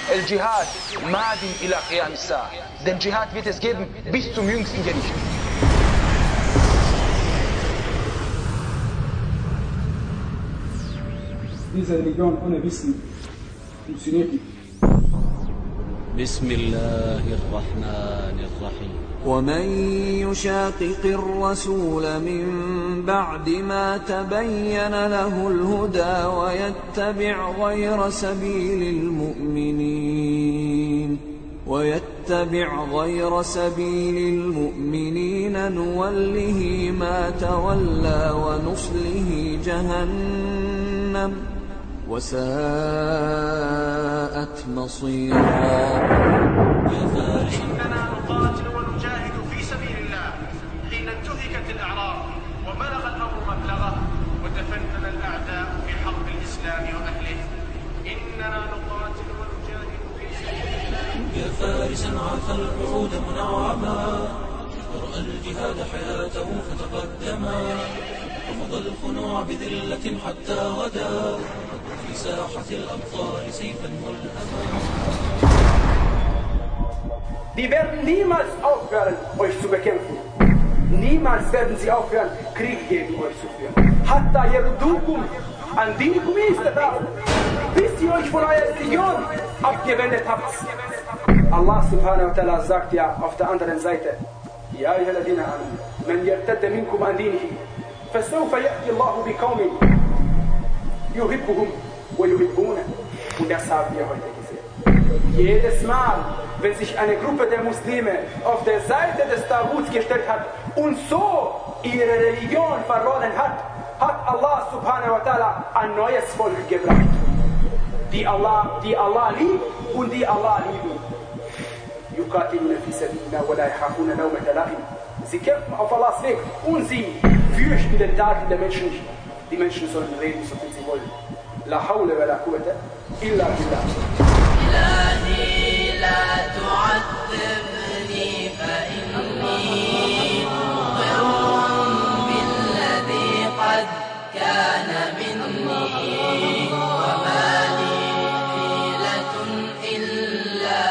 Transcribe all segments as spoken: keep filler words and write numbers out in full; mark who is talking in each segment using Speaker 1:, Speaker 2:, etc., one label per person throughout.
Speaker 1: El Dschihad madin ila qiyam as-sa'a. Den Dschihad wird es geben bis zum jüngsten Gericht.
Speaker 2: Diese Religion ohne Wissen funktioniert nicht.
Speaker 3: بسم الله الرحمن الرحيم
Speaker 4: ومن يشاقق الرسول من بعد ما تبين له الهدى ويتبع غير سبيل المؤمنين ويتبع غير سبيل المؤمنين نوله ما تولى ونصله جهنم وساءت مصيرا.
Speaker 5: إننا نقاتل ونجاهد في سبيل الله حين انتهكت الأعراض وبلغ الأمر مبلغه وتفنن الأعداء في حرب الإسلام وأهله. إننا نقاتل ونجاهد في سبيل الله.
Speaker 3: يا فارسا عاف العهود منعما ورأى الجهاد حياته فتقدما رفض الخنوع بذلة حتى غدا في ساحة الأبطال سيفا ملهما.
Speaker 6: Die werden niemals aufhören, euch zu bekämpfen. Niemals werden sie aufhören, Krieg gegen euch zu führen. Hatta yardukum an dinikum istataa'u, bis ihr euch von eurer Religion abgewendet habt. Allah subhanahu wa ta'ala sagt ja auf der anderen Seite: Ja ayyuhalladhina amanu, man yartadda minkum an dinihi, fasawfa ya'ti Allahu biqaumin yuhibbuhum wa yuhibbuna. Und das haben wir heute gesehen. Jedes Mal, wenn sich eine Gruppe der Muslime auf der Seite des Taguts gestellt hat und so ihre Religion verloren hat, hat Allah subhanahu wa ta'ala ein neues Volk gebracht. Die Allah, die Allah liebt und die Allah lieben. Yuqatiluna fi sabilillah wa la yakhafuna lawmata la'im. Sie kämpfen auf Allahs Weg und sie fürchten den Taten der Menschen nicht. Die Menschen sollen reden, so viel sie wollen. La hawla wa la quwwata illa billah.
Speaker 7: إلهي لا تعذبني فإني مقر بالذي قد كان مني وما لي حيلة إلا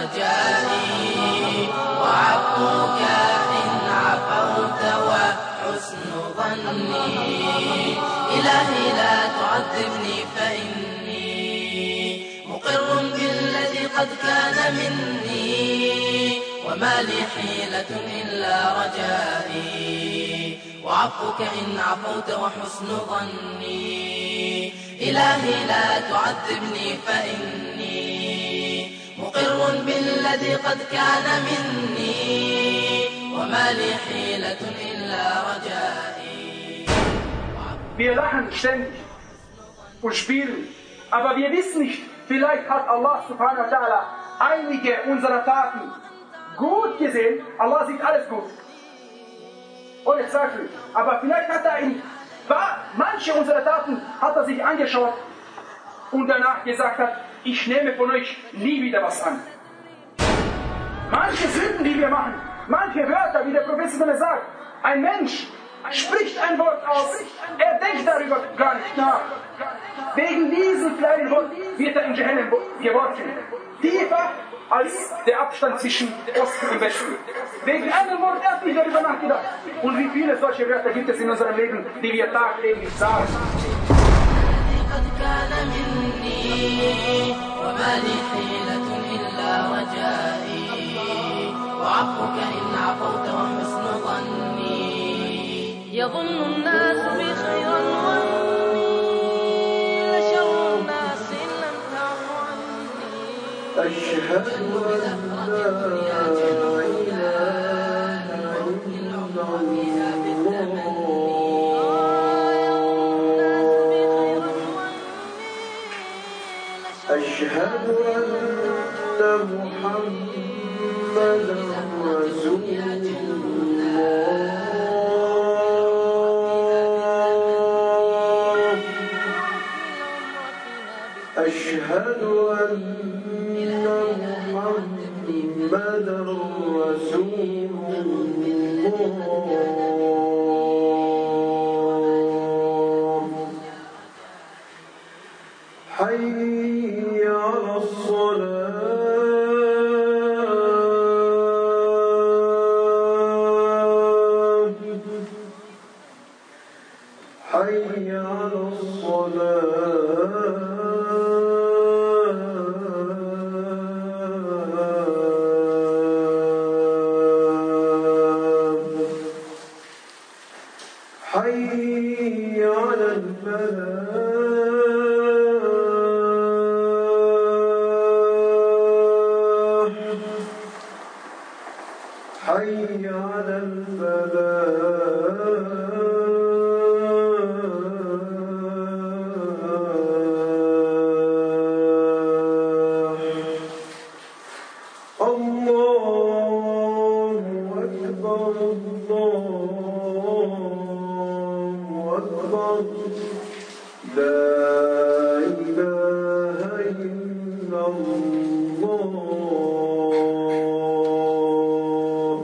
Speaker 7: رجائي وعفوك إن عفوت وحسن ظني. إلهي لا تعذبني فإني مقر بالذي قد كان مني وما لي حيلة إلا رجائي وعفوك إن عفوت وحسن ظني. إلهي لا تعذبني فإني مقر بالذي قد كان مني وما لي حيلة إلا رجائي.
Speaker 6: Wir lachen ständig und spielen, aber wir wissen nicht, vielleicht hat Allah subhanahu wa ta'ala einige unserer Taten gut gesehen. Allah sieht alles gut. Ohne Zweifel. Aber vielleicht hat er in manche unserer Taten hat er sich angeschaut und danach gesagt hat, ich nehme von euch nie wieder was an. Manche Sünden, die wir machen, manche Wörter, wie der Prophet sagt, ein Mensch spricht ein Wort aus, er denkt darüber gar nicht nach. Wegen diesem kleinen Wort wird er in Jahannam geworfen. Tiefer als der Abstand zwischen Osten und Westen. Wegen einem Wort, er hat nicht darüber nachgedacht. Und wie viele solche Wörter gibt es in unserem Leben, die wir tagtäglich sagen.
Speaker 7: يظن الناس بخيرا واني لشر الناس لم تعف عني.
Speaker 8: أشهد أن لا إله إلا الله. أشهد أن محمدا رسول الله. أشهد أن محمدا رسول الله. حي على الصلاة حي على الصلاة حي على الفلاح حي على الفلاح الله أكبر الله أكبر لا إله إلا الله.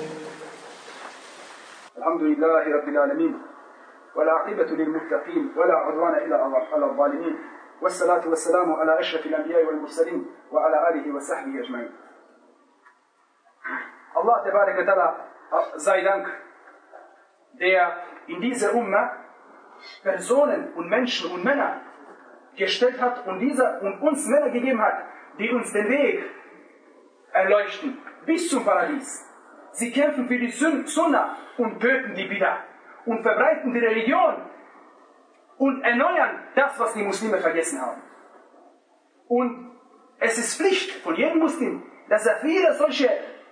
Speaker 6: الحمد لله رب العالمين والعاقبة للمتقين ولا عدوان إلا على الظالمين والصلاة والسلام على أشرف الأنبياء والمرسلين وعلى آله وصحبه أجمعين. Allah Tebarek ve Teala sei Dank, der in dieser Umma Personen und Menschen und Männer gestellt hat und, dieser, und uns Männer gegeben hat, die uns den Weg erleuchten bis zum Paradies. Sie kämpfen für die Sunna und töten die Bid'ah und verbreiten die Religion und erneuern das, was die Muslime vergessen haben. Und es ist Pflicht von jedem Muslim, dass er viele solche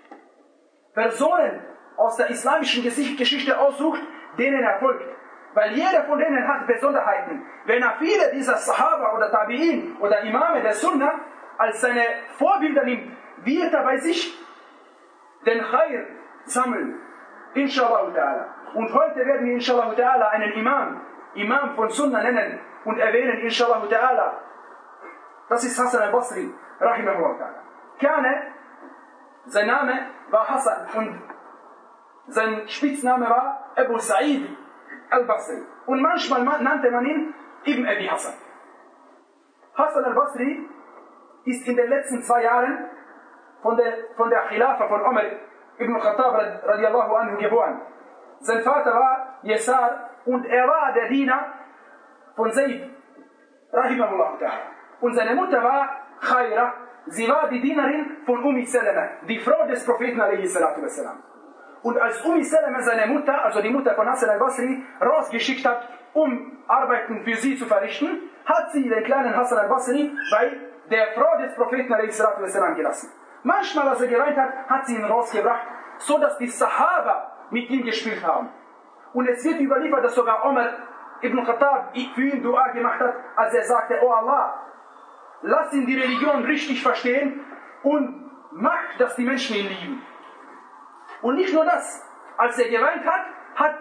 Speaker 6: Personen aus der islamischen Geschichte aussucht, denen er folgt. Weil jeder von denen hat Besonderheiten. Wenn er viele dieser Sahaba oder Tabi'in oder Imame der Sunna als seine Vorbilder nimmt, wird er bei sich den Khair sammeln. Inshallah ta'ala. Und heute werden wir inshallah ta'ala einen Imam, Imam von Sunna nennen und erwähnen inshallah ta'ala. Das ist Hassan al-Basri, rahimahullah ta'ala. Kane, sein Name war Hassan und sein Spitzname war Abu Sa'id al-Basri. Und manchmal nannte man ihn Ibn Abi Hassan. Hassan al-Basri ist in den letzten zwei Jahren von der, von der Khilafa von Umar ibn Khattab radiallahu anhu geboren. Sein Vater war Yesar und er war der Diener von Zayd rahimahullah ta'ala. Und seine Mutter war Khaira. Sie war die Dienerin von Ummi Salama, die Frau des Propheten alaihi salatu wassalam. Und als Ummi Salama seine Mutter, also die Mutter von Hassan al-Basri, rausgeschickt hat, um Arbeiten für sie zu verrichten, hat sie den kleinen Hassan al-Basri bei der Frau des Propheten alaihi salatu wassalam gelassen. Manchmal, als er geweint hat, hat sie ihn rausgebracht, so dass die Sahaba mit ihm gespielt haben. Und es wird überliefert, dass sogar Umar ibn Khattab für ihn Dua gemacht hat, als er sagte, oh Allah, lass ihn die Religion richtig verstehen und mach, dass die Menschen ihn lieben. Und nicht nur das, als er geweint hat, hat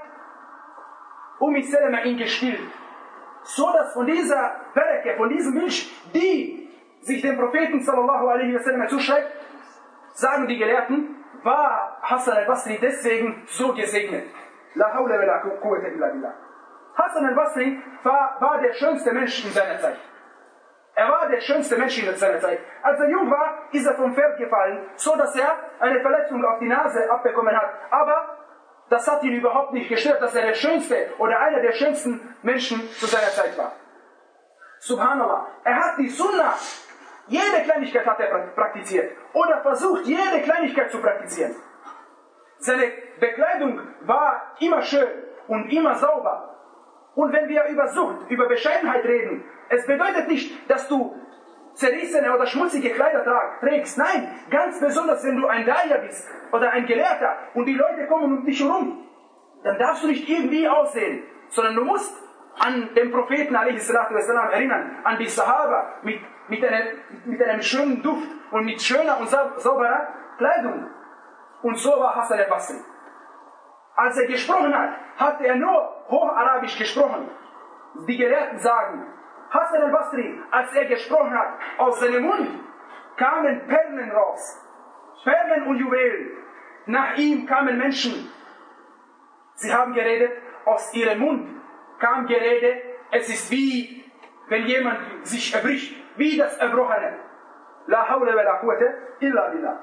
Speaker 6: Ummi Salama ihn gestillt. So dass von dieser Berke, von diesem Milch, die sich dem Propheten sallallahu alaihi wasallam zuschreibt, sagen die Gelehrten, war Hassan al-Basri deswegen so gesegnet. La hawla wa la quwwata illa billah. Hassan al-Basri war, war der schönste Mensch in seiner Zeit. Er war der schönste Mensch in seiner Zeit. Als er jung war, ist er vom Pferd gefallen, so dass er eine Verletzung auf die Nase abbekommen hat. Aber das hat ihn überhaupt nicht gestört, dass er der schönste oder einer der schönsten Menschen zu seiner Zeit war. Subhanallah. Er hat die Sunna, jede Kleinigkeit hat er praktiziert. Oder versucht, jede Kleinigkeit zu praktizieren. Seine Bekleidung war immer schön und immer sauber. Und wenn wir über Sucht, über Bescheidenheit reden, es bedeutet nicht, dass du zerrissene oder schmutzige Kleider trägst. Nein, ganz besonders, wenn du ein Daya bist oder ein Gelehrter und die Leute kommen um dich herum, dann darfst du nicht irgendwie aussehen, sondern du musst an den Propheten alaihi salatu wassalam erinnern, an die Sahaba mit, mit, einer, mit einem schönen Duft und mit schöner und sauberer Kleidung. Und so war Hassan al-Basri. Als er gesprochen hat, hat er nur Hocharabisch gesprochen. Die Gelehrten sagen, Hassan al-Basri, als er gesprochen hat, aus seinem Mund kamen Perlen raus. Perlen und Juwelen. Nach ihm kamen Menschen. Sie haben geredet, aus ihrem Mund kam Gerede. Es ist wie wenn jemand sich erbricht, wie das Erbrochene. La hawla wa la quwwata illa billah.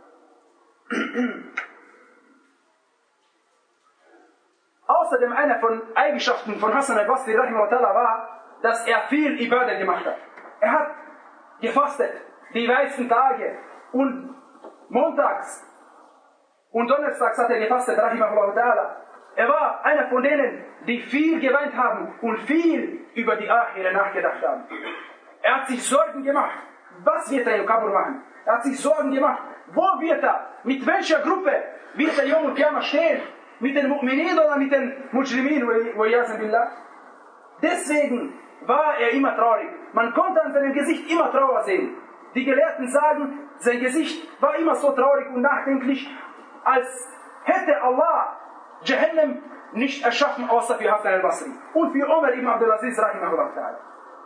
Speaker 6: Außerdem eine von Eigenschaften von Hassan al-Basri rahimahullah war, dass er viel Ibadah gemacht hat. Er hat gefastet, die weißen Tage und montags und donnerstags hat er gefastet, rahimahullah. Er war einer von denen, die viel geweint haben und viel über die Akhira nachgedacht haben. Er hat sich Sorgen gemacht, was wird er im Kabur machen? Er hat sich Sorgen gemacht, wo wird er, mit welcher Gruppe wird er Yom al-Qiyamah stehen? Mit den Mu'minin oder mit den Mujrimin, wa yazan billah? Deswegen war er immer traurig. Man konnte an seinem Gesicht immer Trauer sehen. Die Gelehrten sagen, sein Gesicht war immer so traurig und nachdenklich, als hätte Allah Jahannam nicht erschaffen, außer für Hassan al-Basri und für Umar ibn Abdulaziz rahimahullah ta'ala.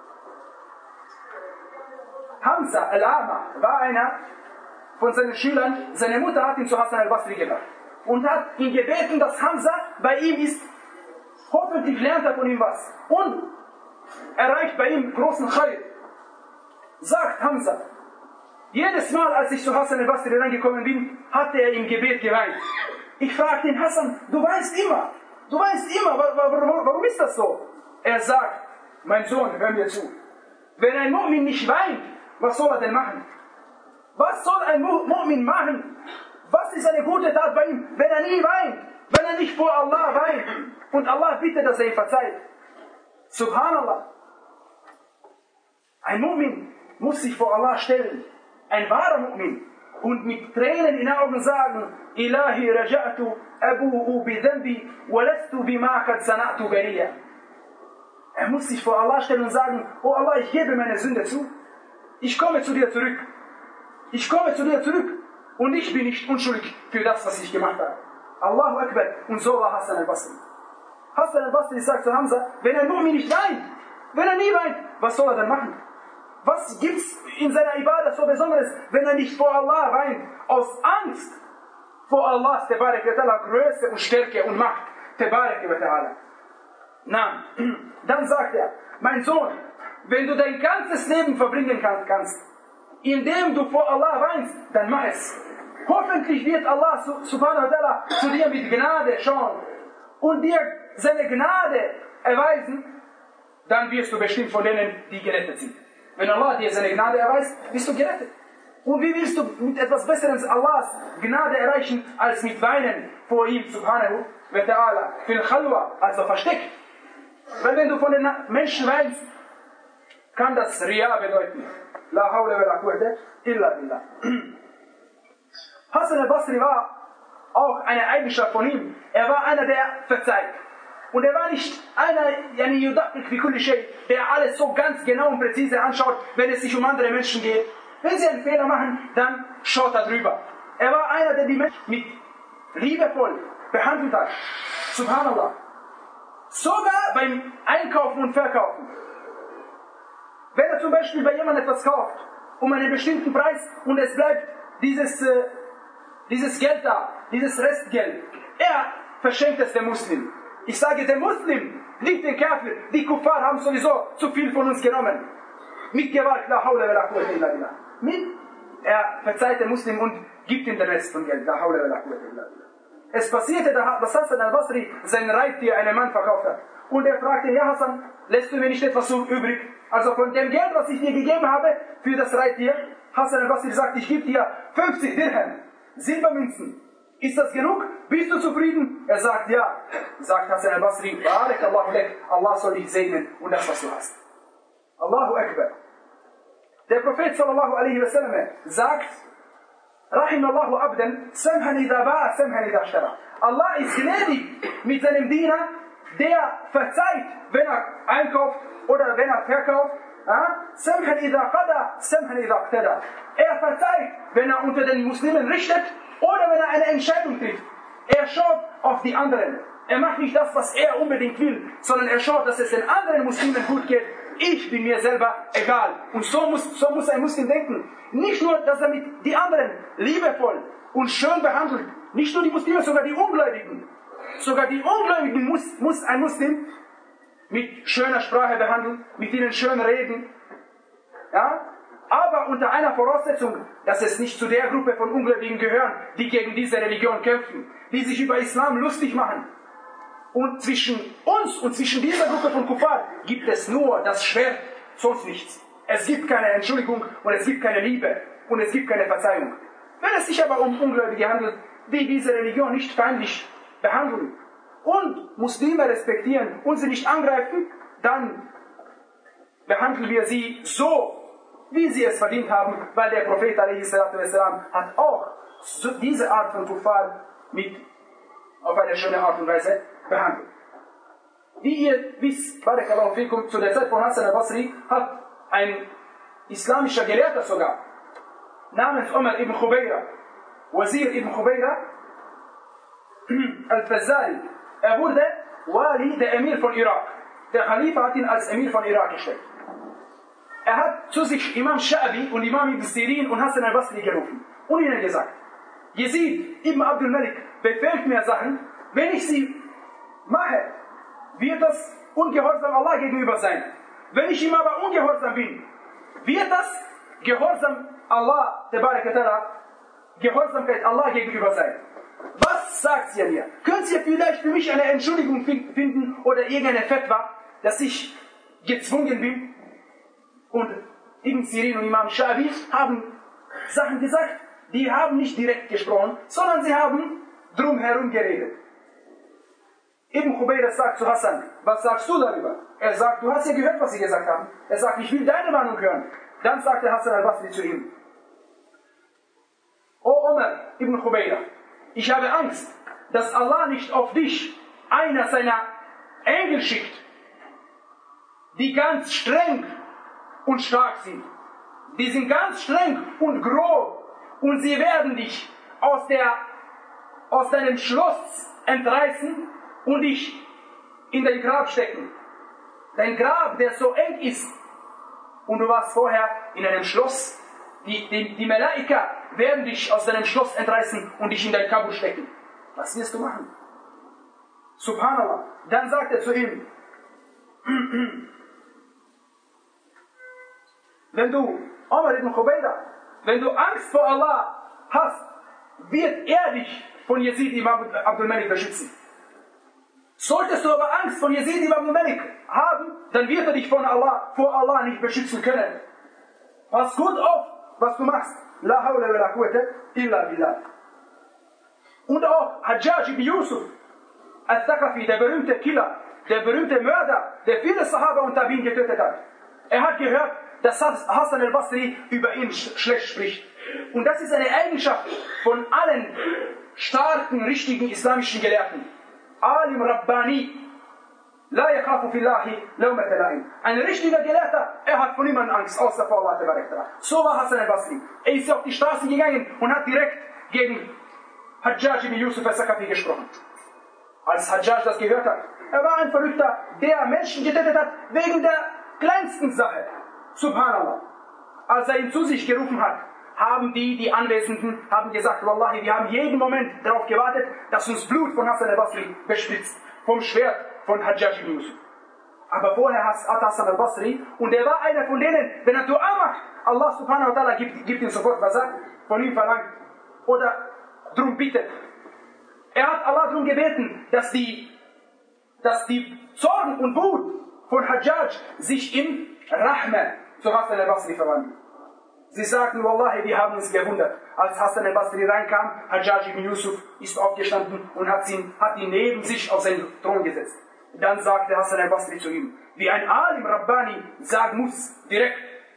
Speaker 6: Hamza al-Ama war einer von seinen Schülern. Seine Mutter hat ihn zu Hassan al-Basri gebracht und hat ihn gebeten, dass Hamza bei ihm ist. Hoffentlich lernt er von ihm was und erreicht bei ihm großen Khair. Sagt Hamza, jedes Mal, als ich zu Hassan al-Basri reingekommen bin, hatte er im Gebet geweint. Ich fragte ihn, Hassan, du weinst immer, du weinst immer, warum ist das so? Er sagt, mein Sohn, hör mir zu, wenn ein Mu'min nicht weint, was soll er denn machen? Was soll ein Mu'min machen? Was ist eine gute Tat bei ihm, wenn er nie weint, wenn er nicht vor Allah weint und Allah bittet, dass er ihm verzeiht? Subhanallah. Ein Mu'min muss sich vor Allah stellen, ein wahrer Mu'min, und mit Tränen in den Augen sagen, Ilahi raja'tu abu'u bi dhanbi wa lastu bima qad sana'tu bariya. Er muss sich vor Allah stellen und sagen, oh Allah, ich gebe meine Sünde zu. Ich komme zu dir zurück. Ich komme zu dir zurück. Und ich bin nicht unschuldig für das, was ich gemacht habe. Allahu Akbar. Und so war Hassan al-Basri. Hassan al-Basri sagt zu Hamza, wenn ein Mu'min nicht weint, wenn er nie weint, was soll er dann machen? Was gibt's in seiner Ibadah so Besonderes, wenn er nicht vor Allah weint? Aus Angst vor Allahs Tabarak wa Ta'ala Größe und Stärke und Macht. Tabarak wa Ta'ala. Na, dann sagt er, mein Sohn, wenn du dein ganzes Leben verbringen kannst, indem du vor Allah weinst, dann mach es. Hoffentlich wird Allah subhanahu wa ta'ala zu dir mit Gnade schauen und dir seine Gnade erweisen, dann wirst du bestimmt von denen, die gerettet sind. Wenn Allah dir seine Gnade erweist, bist du gerettet. Und wie willst du mit etwas Besseres Allahs Gnade erreichen, als mit Weinen vor ihm subhanahu wa ta'ala, fil Khalwa, also versteckt? Weil wenn du von den Menschen weinst, kann das Riya bedeuten. La hawla wa la quwwata illa billah. Hassan al-Basri war auch eine Eigenschaft von ihm. Er war einer, der verzeiht. Und er war nicht einer, yani yudaqqiq fi kulli shay, der alles so ganz genau und präzise anschaut, wenn es sich um andere Menschen geht. Wenn sie einen Fehler machen, dann schaut er drüber. Er war einer, der die Menschen mit liebevoll behandelt hat. Subhanallah. Sogar beim Einkaufen und Verkaufen. Wenn er zum Beispiel bei jemandem etwas kauft, um einen bestimmten Preis, und es bleibt dieses, äh, dieses Geld da, dieses Restgeld, er verschenkt es dem Muslim. Ich sage dem Muslim, nicht den Kafir, die Kuffar haben sowieso zu viel von uns genommen. Mit Gewalt, la hawla wa la quwwata illa billah. Mit, er verzeiht den Muslim und gibt ihm den Rest von Geld, la hawla wa la quwwata illa billah. Es passierte, dass Hassan al-Basri sein Reittier einem Mann verkauft hat. Und er fragte, ja Hassan, lässt du mir nicht etwas so übrig? Also von dem Geld, was ich dir gegeben habe für das Reittier, Hassan al-Basri sagt, ich gebe dir fünfzig Dirham, Silbermünzen. Ist das genug? Bist du zufrieden? Er sagt, ja. Sagt Hassan al-Basri, Barakallahu lek, Allah soll dich segnen und das, was du hast. Allahu Akbar. Der Prophet sallallahu alaihi wasallam sagt, Rahimallahu abdan, samhan idha ba'a, samhan idha ashtara. Allah ist gnädig mit seinem Diener, der verzeiht, wenn er einkauft oder wenn er verkauft. Samhan idha qada, samhan idha qtada. Er verzeiht, wenn er unter den Muslimen richtet oder wenn er eine Entscheidung trifft. Er schaut auf die anderen. Er macht nicht das, was er unbedingt will, sondern er schaut, dass es den anderen Muslimen gut geht. Ich bin mir selber egal. Und so muss, so muss ein Muslim denken. Nicht nur, dass er mit die anderen liebevoll und schön behandelt. Nicht nur die Muslime, sogar die Ungläubigen. Sogar die Ungläubigen muss, muss ein Muslim mit schöner Sprache behandeln, mit ihnen schön reden. Ja? Aber unter einer Voraussetzung, dass es nicht zu der Gruppe von Ungläubigen gehören, die gegen diese Religion kämpfen, die sich über Islam lustig machen. Und zwischen uns und zwischen dieser Gruppe von Kuffar gibt es nur das Schwert, sonst nichts. Es gibt keine Entschuldigung und es gibt keine Liebe und es gibt keine Verzeihung. Wenn es sich aber um Ungläubige handelt, die diese Religion nicht feindlich behandeln und Muslime respektieren und sie nicht angreifen, dann behandeln wir sie so, wie sie es verdient haben, weil der Prophet ﷺ hat auch so diese Art von Kuffar mit auf eine schöne Art und Weise behandelt. Wie ihr wisst, Barakallahu fikum, zu der Zeit von Hassan al-Basri hat ein islamischer Gelehrter sogar, namens Umar ibn Khubayra, Wazir ibn Khubayra al-Fazari, er wurde Wali, der Emir von Irak. Der Khalifa hat ihn als Emir von Irak gestellt. Er hat zu sich Imam Sha'bi und Imam Ibn Sirin und Hassan al-Basri gerufen und ihnen gesagt, Yazid ibn Abdul Malik befehlt mir Sachen, wenn ich sie mache, wird das ungehorsam Allah gegenüber sein. Wenn ich ihm aber ungehorsam bin, wird das Gehorsam Allah, der Barakatala, Gehorsamkeit Allah gegenüber sein. Was sagt ihr mir? Könnt ihr vielleicht für mich eine Entschuldigung finden oder irgendeine Fatwa, dass ich gezwungen bin? Und Ibn Sirin und Imam Sha'bi haben Sachen gesagt, die haben nicht direkt gesprochen, sondern sie haben drumherum geredet. Ibn Khubayra sagt zu Hassan, was sagst du darüber? Er sagt, du hast ja gehört, was sie gesagt haben. Er sagt, ich will deine Meinung hören. Dann sagte Hassan al-Basri zu ihm, O Umar Ibn Khubayra, ich habe Angst, dass Allah nicht auf dich einer seiner Engel schickt, die ganz streng und stark sind. Die sind ganz streng und grob und sie werden dich aus, der, aus deinem Schloss entreißen und dich in dein Grab stecken. Dein Grab, der so eng ist und du warst vorher in einem Schloss. Die, die, die Malaika werden dich aus deinem Schloss entreißen und dich in dein Kabul stecken. Was wirst du machen? Subhanallah. Dann sagt er zu ihm, wenn du, Umar ibn Khubayra, wenn du Angst vor Allah hast, wird er dich von Yazid ibn Abdul Malik beschützen. Solltest du aber Angst von Yazid ibn Abdul Malik haben, dann wird er dich von Allah, vor Allah nicht beschützen können. Pass gut auf, was du machst. La hawla wa la quwwata illa billah. Und auch Hajjaj ibn Yusuf al-Thaqafi, der berühmte Killer, der berühmte Mörder, der viele Sahaba und Tabi'in getötet hat. Er hat gehört, dass Hassan al-Basri über ihn schlecht spricht. Und das ist eine Eigenschaft von allen starken, richtigen islamischen Gelehrten. Alim Rabbani, la yakhafu fillahi lawmata la'im. Ein richtiger Gelehrter, er hat von niemandem Angst, außer vor Allah. So war Hassan al-Basri. Er ist auf die Straße gegangen und hat direkt gegen Hajjaj ibn Yusuf al-Thaqafi gesprochen. Als Hajjaj das gehört hat, er war ein Verrückter, der Menschen getötet hat wegen der kleinsten Sache. Subhanallah. Als er ihn zu sich gerufen hat, haben die, die Anwesenden, haben gesagt, Wallahi, wir haben jeden Moment darauf gewartet, dass uns Blut von Hassan al-Basri bespitzt, vom Schwert von Hajjaj ibn Yusuf. Aber vorher hat Hassan al-Basri, und er war einer von denen, wenn er Dua macht, Allah subhanahu wa ta'ala gibt, gibt ihm sofort was sagt, von ihm verlangt, oder drum bittet. Er hat Allah darum gebeten, dass die, dass die Zorn und Wut von Hajjaj sich in Rahma zu Hassan al-Basri verwandeln. Sie sagten, Wallahi, wir haben uns gewundert. Als Hassan al-Basri reinkam, Hajjaj ibn Yusuf ist aufgestanden und hat ihn, hat ihn neben sich auf seinen Thron gesetzt. Dann sagte Hassan al-Basri zu ihm, wie ein Alim Rabbani sagen muss, direkt.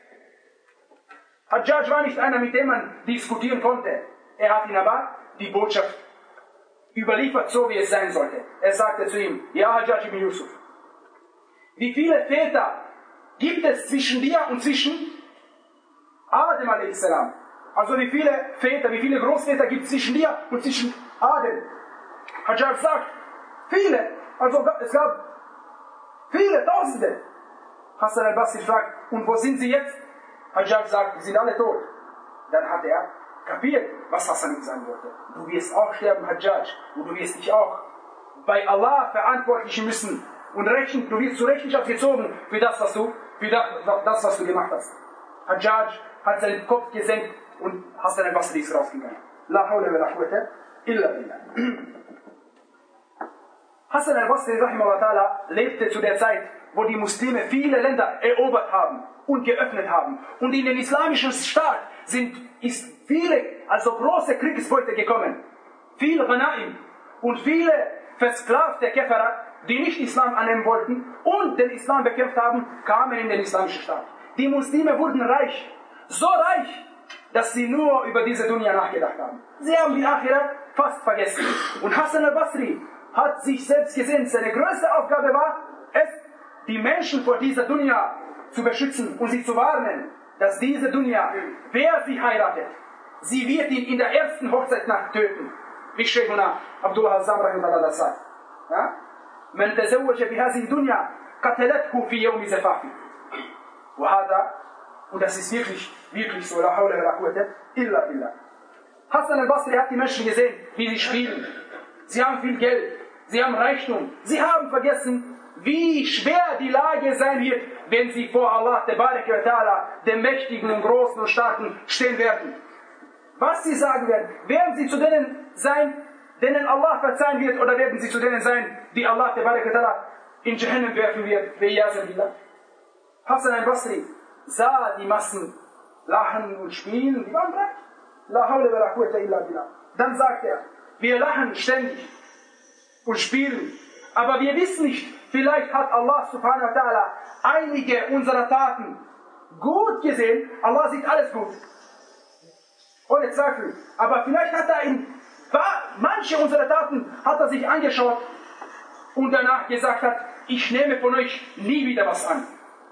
Speaker 6: Hajjaj war nicht einer, mit dem man diskutieren konnte. Er hat ihn aber die Botschaft überliefert, so wie es sein sollte. Er sagte zu ihm, ja Hajjaj ibn Yusuf, wie viele Väter gibt es zwischen dir und zwischen Adam a s. Also wie viele Väter, wie viele Großväter gibt es zwischen dir und zwischen Adam? Hajjaj sagt, viele, also es gab viele, Tausende. Hassan al-Basri fragt, und wo sind sie jetzt? Hajjaj sagt, sie sind alle tot. Dann hat er kapiert, was Hassan ihm sagen wollte. Du wirst auch sterben, Hajjaj, und du wirst dich auch bei Allah verantwortlich müssen, und rechnen, du wirst zur Rechenschaft gezogen für das, was du, für das, das, was du gemacht hast. Hajjaj hat seinen Kopf gesenkt und Hassan al-Basri ist rausgegangen. La hawla wa la quwwata illa billah. Hassan al-Basri rahimahullah ta'ala lebte zu der Zeit, wo die Muslime viele Länder erobert haben und geöffnet haben. Und in den islamischen Staat sind ist viele, also große Kriegsbeute gekommen. Viele Ghanaim und viele versklavte Käferer, die nicht Islam annehmen wollten und den Islam bekämpft haben, kamen in den islamischen Staat. Die Muslime wurden reich, so reich, dass sie nur über diese Dunya nachgedacht haben. Sie haben die Akhira fast vergessen. Und Hassan al-Basri hat sich selbst gesehen, seine größte Aufgabe war es, die Menschen vor dieser Dunya zu beschützen und sie zu warnen, dass diese Dunya, wer sie heiratet, sie wird ihn in der ersten Hochzeitsnacht töten. Wie Sheikhuna Abdullah Hazzam rahimahullah das sagt. Man tazawwaja bi hadhihi dunya qatalathu fi yawmi zafafi. Und das ist wirklich, wirklich so. La hawla wa la quwwata illa billah. Hassan al-Basri hat die Menschen gesehen, wie sie spielen. Sie haben viel Geld, sie haben Reichtum. Sie haben vergessen, wie schwer die Lage sein wird, wenn sie vor Allah, Tabaraka wa Ta'ala, dem Mächtigen und Großen und Starken, stehen werden. Was sie sagen werden, werden sie zu denen sein, denen Allah verzeihen wird, oder werden sie zu denen sein, die Allah, Tabaraka wa Ta'ala, in Jahannam werfen wird, Hassan al-Basri sah die Massen lachen und spielen, die waren bereit. La hawla wa la quwwata illa billah. Dann sagt er, wir lachen ständig und spielen, aber wir wissen nicht, vielleicht hat Allah subhanahu wa ta'ala einige unserer Taten gut gesehen. Allah sieht alles gut, ohne Zweifel. Aber vielleicht hat er in manche unserer Taten hat er sich angeschaut und danach gesagt hat, ich nehme von euch nie wieder was an.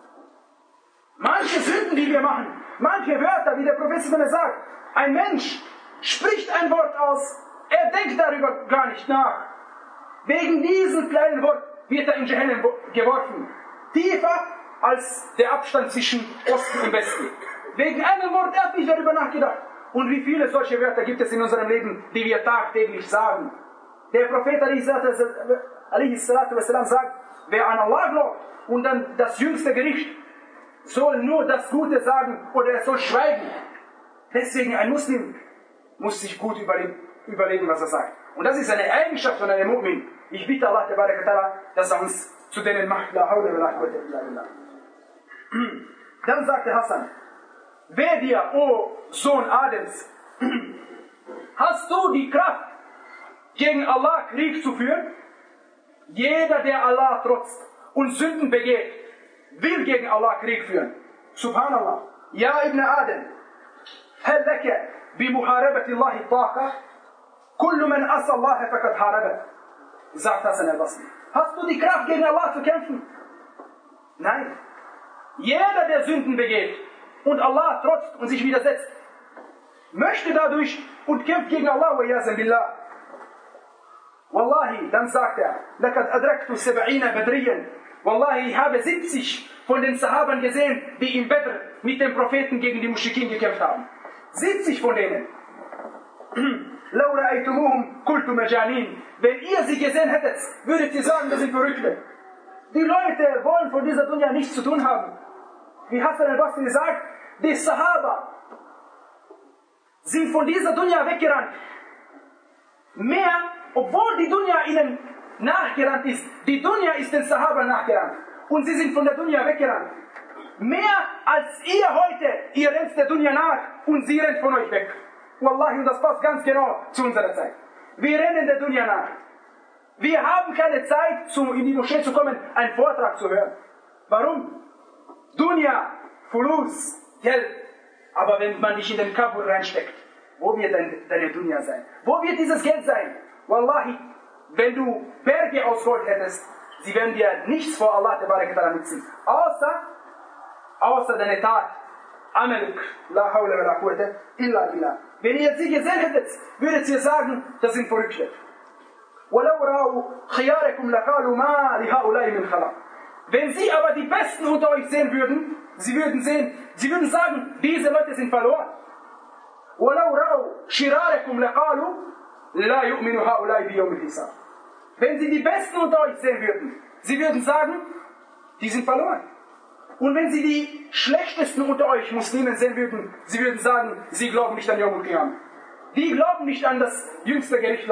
Speaker 6: Manche Sünden, die wir machen, manche Wörter, wie der Prophet sagt, ein Mensch spricht ein Wort aus, er denkt darüber gar nicht nach. Wegen diesem kleinen Wort wird er in Jahannam geworfen. Tiefer als der Abstand zwischen Osten und Westen. Wegen einem Wort, er hat nicht darüber nachgedacht. Und wie viele solche Wörter gibt es in unserem Leben, die wir tagtäglich sagen. Der Prophet alaihi salatu wassalam sagt, wer an Allah glaubt und dann das jüngste Gericht, soll nur das Gute sagen oder er soll schweigen. Deswegen ein Muslim muss sich gut überlegen, überlegen, was er sagt. Und das ist eine Eigenschaft von einem Mu'min. Ich bitte Allah, dass er uns zu denen macht. La hawla wa la quwwata illa billah. Dann sagte Hassan, wer dir, o Sohn Adams, hast du die Kraft, gegen Allah Krieg zu führen? Jeder, der Allah trotzt und Sünden begeht, will gegen Allah Krieg führen. Subhanallah. Ja, Ibn Adam, هل لك بمحاربة الله طاقة؟ كل من عصى الله فقد حاربه. Sagt Hassan al-Basri. Hast du die Kraft, gegen Allah zu kämpfen? Nein. Jeder, der Sünden begeht und Allah trotzt und sich widersetzt, möchte dadurch und kämpft gegen Allah, wa yazam billah. Wallahi, dann sagt er, لَقَدْ أَدْرَكْتُ سَبْعِينَ بَدْرِيًّا. Wallahi, ich habe siebzig von den Sahabern gesehen, die im Badr mit dem Propheten gegen die Muschrikin gekämpft haben. siebzig von denen. لَوْ رَأَيْتُمُوهُمْ قُلْتُ مَجَانِينَ. Wenn ihr sie gesehen hättet, würdet ihr sagen, das sind Verrückte. Die Leute wollen von dieser Dunya nichts zu tun haben. Wie Hassan al-Basri sagt, die Sahaba sind von dieser Dunya weggerannt. Mehr, obwohl die Dunya ihnen nachgerannt ist. Die Dunya ist den Sahaba nachgerannt. Und sie sind von der Dunya weggerannt. Mehr als ihr heute, ihr rennt der Dunya nach und sie rennt von euch weg. Wallahi, und das passt ganz genau zu unserer Zeit. Wir rennen der Dunya nach. Wir haben keine Zeit, zum, in die Moschee zu kommen, einen Vortrag zu hören. Warum? Dunya, Fulus, Geld. Aber wenn man dich in den Kabul reinsteckt, wo wird dein, deine Dunya sein? Wo wird dieses Geld sein? Wallahi, wenn du Berge aus Gold hättest, sie werden dir nichts vor Allah nützen. Außer, außer deine Tat. Amaluk, la hawla wa la quwwata illa billah. Wenn ihr sie gesehen hättet, würdet ihr sagen, das sind Verrückte. وَلَوْ رَأَوْا خِيَارَكُمْ لَقَالُوا مَا لِهَؤُلَاءِ مِنْ خَلَقٍ. Wenn sie aber die Besten unter euch sehen würden, sie würden sehen, sie würden sagen, diese Leute sind verloren. وَلَوْ رَأَوْا شِرَارَكُمْ لَقَالُوا لَا يُؤْمِنُ هَؤُلَاءِ بِيَوْمِ الْحِسَابِ. Wenn sie die Besten unter euch sehen würden, Sie würden sagen, die sind verloren. Und wenn sie die schlechtesten unter euch Muslimen sehen würden, sie würden sagen, sie glauben nicht an Yawm al-Qiyamah. Die glauben nicht an das jüngste Gericht.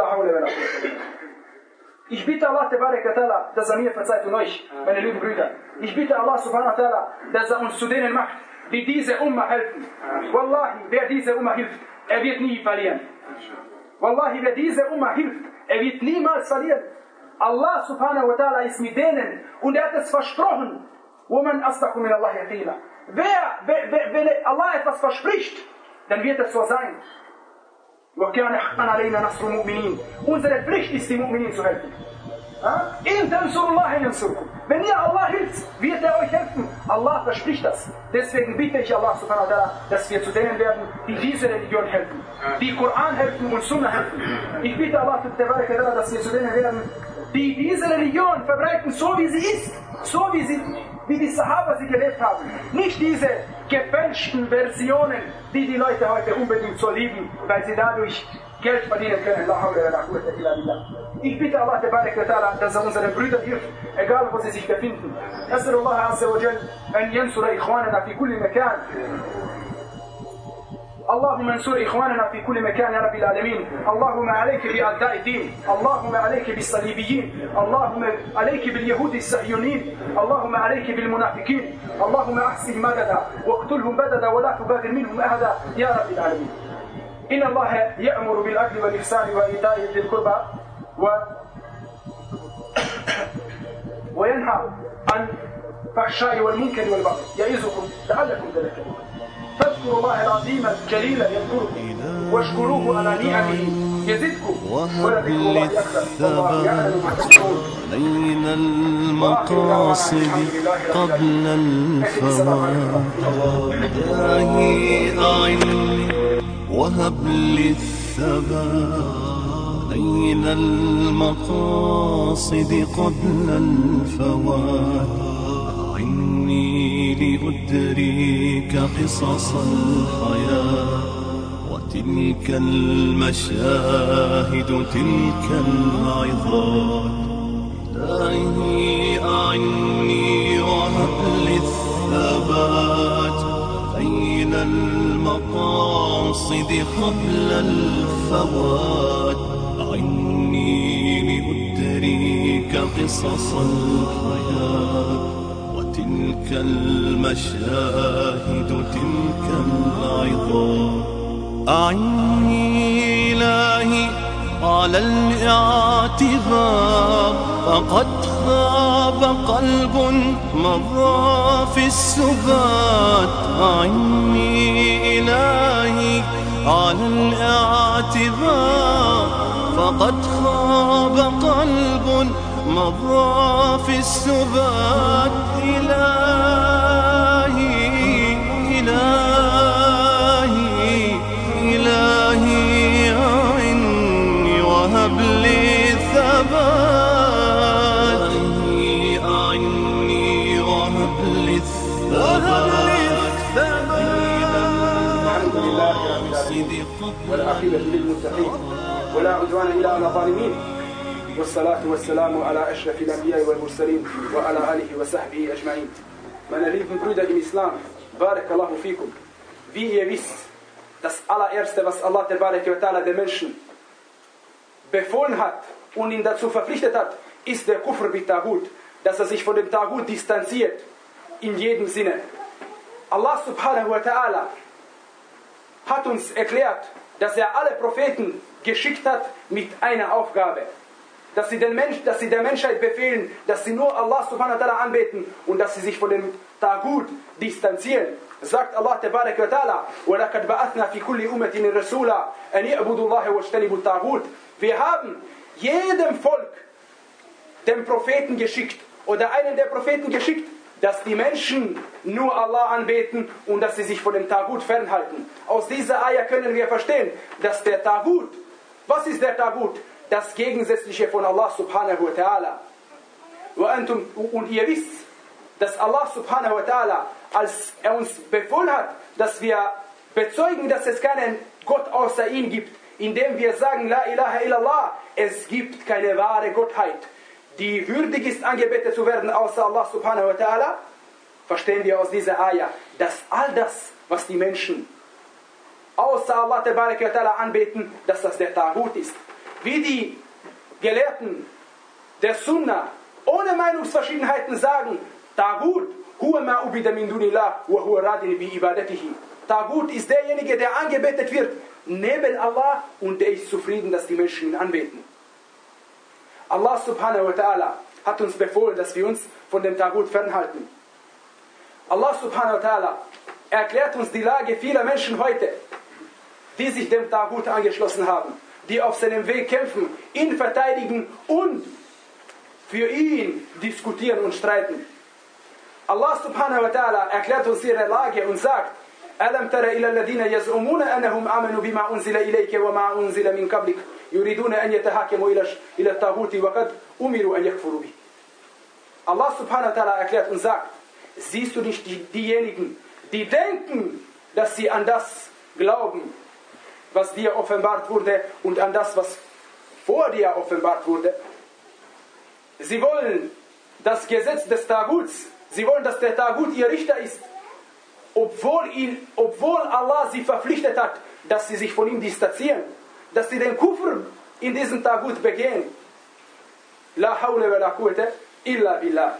Speaker 6: Ich bitte Allah, dass er mir verzeiht und euch, meine lieben Brüder. Ich bitte Allah subhanahu wa ta'ala, dass er uns zu denen macht, die diese Umma helfen. Wallahi, wer diese Umma hilft, er wird nie verlieren. Wallahi, wer diese Umma hilft, er wird niemals verlieren. Allah subhanahu wa ta'ala ist mit denen und er hat es versprochen. وَمَنْ أَصْدَقُ مِنَ اللَّهِ قِيلًا. Wer, wenn Allah etwas verspricht, dann wird es so sein. وَكَانَ حَقًّا عَلَيْنَا نَصْرُ الْمُؤْمِنِينَ. Unsere Pflicht ist, die Mu'minin zu helfen. إِن تَنْصُرُوا اللَّهَ يَنْصُرْكُمْ. Wenn ihr Allah hilft, wird er euch helfen. Allah verspricht das. Deswegen bitte ich Allah subhanahu wa ta'ala, dass wir zu denen werden, die diese Religion helfen. Die Koran helfen und Sunna helfen. Ich bitte Allah, dass wir zu denen werden, die diese Religion verbreiten, so wie sie ist. So wie, sie, wie die Sahaba sie gelebt haben. Nicht diese gefälschten Versionen, die die Leute heute unbedingt so lieben, weil sie dadurch Geld verdienen können. Ich bitte Allah, dass er unseren Brüdern hilft, egal wo sie sich befinden. أسأل الله عز وجل أن ينصر إخواننا في كل مكان. اللهم انصر إخواننا في كل مكان يا رب العالمين. اللهم عليك بأعداء الدين. اللهم عليك بالصليبيين. اللهم عليك باليهود الصهيونيين. اللهم عليك بالمنافقين. اللهم أحسن مددا واقتلهم بددا ولا تبادر منهم أحدا يا رب العالمين. إن الله يأمر بالعدل والإحسان وإيتاء ذي القربى و... وينهى عن الفحشاء والمنكر والبغي يعظكم لعلكم تذكرون. فاذكروا الله العظيم الجليل يذكركم واشكروه على نعمه يزدكم ولذكر الله اكبر والله يعلم ما تصنعون.
Speaker 9: بين المقاصد قبل الفوات إلهي أعني وهب لي الثبات. بين المقاصد قبل الفوات لأدرك قصص الحياة وتلك المشاهد تلك العظات. إلهي أعني وهب لي الثبات بين المقاصد قبل الفوات. أعني لأدرك قصص الحياة تلك المشاهد تلك العظات. أعني إلهي على الاعتبار فقد خاب قلب مضى في السبات. أعني إلهي على الاعتبار فقد خاب قلب مضى في السبات. إلهي إلهي إلهي أعني وهب لي ثبات. إلهي أعني وهب لي الثبات.
Speaker 6: الحمد لله رب العالمين والعاقبة للمتقين ولا عدوان إلا على الظالمين. والصلاة والسلام على أشرف الأنبياء والمرسلين وعلى آله وصحبه أجمعين. Meine lieben Brüder im Islam, Barakallahu fikum. Wie ihr wisst, das allererste, was Allah der Menschen befohlen hat und ihn dazu verpflichtet hat, ist der Kufr mit Taghut, dass er sich von dem Taghut distanziert, in jedem Sinne. Allah subhanahu wa ta'ala hat uns erklärt, dass er alle Propheten geschickt hat mit einer Aufgabe. Dass sie, den Mensch, dass sie der Menschheit befehlen, dass sie nur Allah subhanahu wa ta'ala anbeten und dass sie sich von dem Taghut distanzieren. Sagt Allah tabarak wa ta'ala: وَلَقَدْ بَعَثْنَا فِي كُلِّ أُمَّةٍ رَسُولًا أَنِ اعْبُدُوا اللَّهَ وَاجْتَنِبُوا الطَّاغُوتَ. Wir haben jedem Volk den Propheten geschickt oder einen der Propheten geschickt, dass die Menschen nur Allah anbeten und dass sie sich von dem Taghut fernhalten. Aus dieser Ayah können wir verstehen, dass der Taghut, was ist der Taghut? Das Gegensätzliche von Allah subhanahu wa ta'ala. Und ihr wisst, dass Allah subhanahu wa ta'ala, als er uns befohlen hat, dass wir bezeugen, dass es keinen Gott außer ihm gibt, indem wir sagen, La ilaha illallah, es gibt keine wahre Gottheit, die würdig ist, angebetet zu werden, außer Allah subhanahu wa ta'ala, verstehen wir aus dieser Ayah, dass all das, was die Menschen außer Allah tabaraka wa ta'ala anbeten, dass das der Tagut ist. Wie die Gelehrten der Sunna ohne Meinungsverschiedenheiten sagen, Tagut, huwa ma ubida min dunillah wa huwa radin bi ibadatihi. Tagut ist derjenige, der angebetet wird neben Allah und der ist zufrieden, dass die Menschen ihn anbeten. Allah subhanahu wa ta'ala hat uns befohlen, dass wir uns von dem Tagut fernhalten. Allah subhanahu wa ta'ala erklärt uns die Lage vieler Menschen heute, die sich dem Tagut angeschlossen haben, die auf seinem Weg kämpfen, ihn verteidigen und für ihn diskutieren und streiten. Allah subhanahu wa ta'ala erklärt uns ihre Lage und sagt, أَلَمْ تَرَ إِلَى الَّذِينَ يَزْعُمُونَ أَنَّهُمْ آمَنُوا بِمَا أُنزِلَ إِلَيْكَ وَمَا أُنزِلَ مِنْ قَبْلِكَ يُرِيدُونَ أَنْ يَتَحَاكَمُوا إِلَى الطَّاغُوتِ وَقَدْ أُمِرُوا أَنْ يَكْفُرُوا بِهِ. Allah subhanahu wa ta'ala erklärt und sagt, siehst du nicht die, diejenigen, die denken, dass sie an das glauben, was dir offenbart wurde und an das, was vor dir offenbart wurde? Sie wollen das Gesetz des Taguts, sie wollen, dass der Tagut ihr Richter ist, obwohl, ihn, obwohl Allah sie verpflichtet hat, dass sie sich von ihm distanzieren, dass sie den Kufr in diesem Tagut begehen. La hawla wa la quwwata illa billah.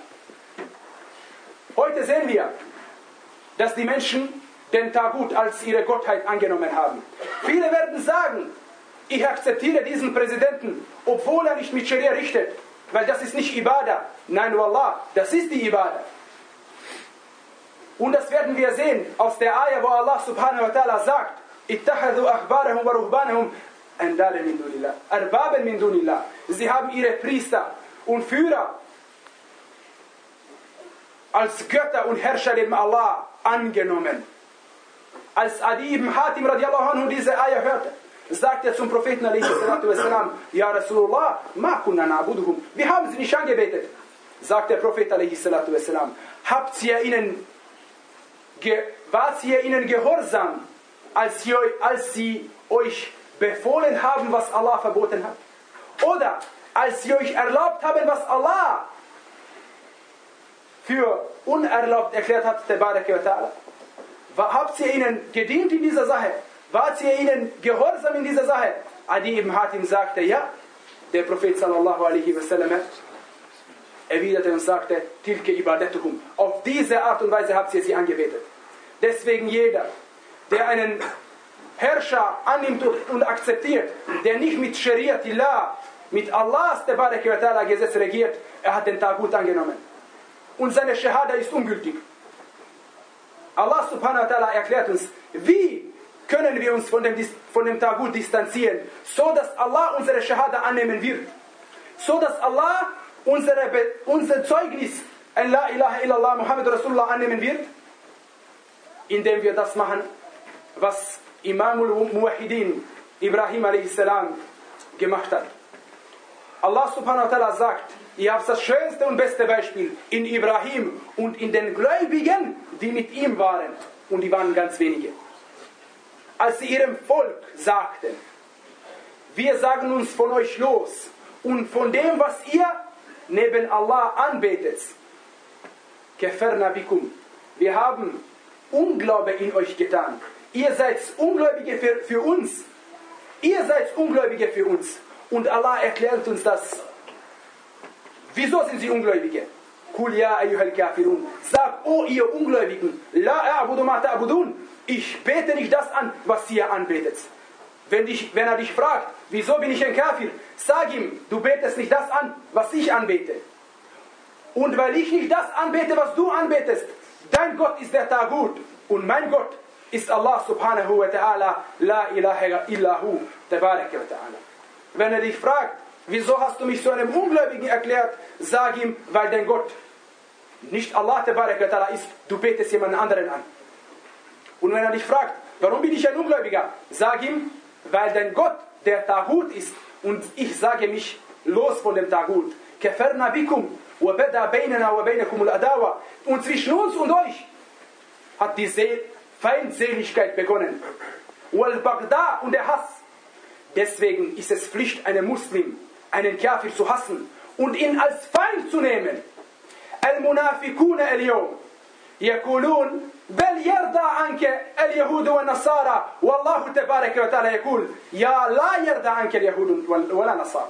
Speaker 6: Heute sehen wir, dass die Menschen den Tagut als ihre Gottheit angenommen haben. Viele werden sagen, ich akzeptiere diesen Präsidenten, obwohl er nicht mit Scharia richtet, weil das ist nicht Ibadah. Nein, Wallah, das ist die Ibadah. Und das werden wir sehen aus der Ayah, wo Allah subhanahu wa ta'ala sagt, ittakhadhu akhbarahum wa ruhbanahum andadan min dunillah, arbaban min dunillah. Sie haben ihre Priester und Führer als Götter und Herrscher neben Allah angenommen. Als Adi ibn Hatim radiallahu anhu diese Ayah hörte, sagt er zum Propheten alaihi salatu wassalam, Ja Rasulullah, ma kunna na'buduhum. Wir haben sie nicht angebetet. Sagt der Prophet alaihi salatu wassalam, habt ihr ihnen, wart ihr ihnen gehorsam, als, ihr, als sie euch befohlen haben, was Allah verboten hat? Oder als sie euch erlaubt haben, was Allah für unerlaubt erklärt hat, tabaraka wa ta'ala? Habt ihr ihnen gedient in dieser Sache? Wart ihr ihnen gehorsam in dieser Sache? Adi ibn Hatim sagte, ja. Der Prophet sallallahu alaihi wasallam erwiderte und sagte, tilke ibadatuhum. Auf diese Art und Weise habt ihr sie angebetet. Deswegen jeder, der einen Herrscher annimmt und akzeptiert, der nicht mit Shariatillah, mit Allahs tabaraka wa ta'ala Gesetz regiert, er hat den Tagut angenommen. Und seine Shahada ist ungültig. Allah subhanahu wa ta'ala erklärt uns, wie können wir uns von dem, von dem Tagut distanzieren, so dass Allah unsere Shahada annehmen wird, so dass Allah unsere, unser Zeugnis an La ilaha illallah Muhammad Rasulullah annehmen wird, indem wir das machen, was Imamul Muwahhidin Ibrahim a.s. gemacht hat. Allah subhanahu wa ta'ala sagt, ihr habt das schönste und beste Beispiel in Ibrahim und in den Gläubigen, die mit ihm waren. Und die waren ganz wenige. Als sie ihrem Volk sagten, wir sagen uns von euch los und von dem, was ihr neben Allah anbetet, kafarna bikum, wir haben Unglaube in euch getan. Ihr seid Ungläubige für, für uns. Ihr seid Ungläubige für uns. Und Allah erklärt uns das. Wieso sind sie Ungläubige? Kul ya ayyuhal kafirun. Sag, oh ihr Ungläubigen, la a'budu ma ta'budun. Ich bete nicht das an, was ihr anbetet. Wenn, dich, wenn er dich fragt, wieso bin ich ein Kafir? Sag ihm, du betest nicht das an, was ich anbete. Und weil ich nicht das anbete, was du anbetest, dein Gott ist der Tagut und mein Gott ist Allah subhanahu wa ta'ala, la ilaha illahu, tabaraka wa ta'ala. Wenn er dich fragt, wieso hast du mich zu einem Ungläubigen erklärt, sag ihm, weil dein Gott nicht Allah tabaraka wa ta'ala ist, du betest jemanden anderen an. Und wenn er dich fragt, warum bin ich ein Ungläubiger, sag ihm, weil dein Gott der Tagut ist und ich sage mich los von dem Tagut. Kafarna bikum wa bada bainana wa bainakum al-adawa. Und zwischen uns und euch hat die Feindseligkeit begonnen. Wal-Bagda und der Hass. Deswegen ist es Pflicht, einen Muslim, einen Kafir zu hassen und ihn als Feind zu nehmen. المنافقون اليوم يقولون بل يرضى عنك اليهود والنصارى والله تبارك وتعالى يقول يا لا يرضى عنك اليهود ولا نصارى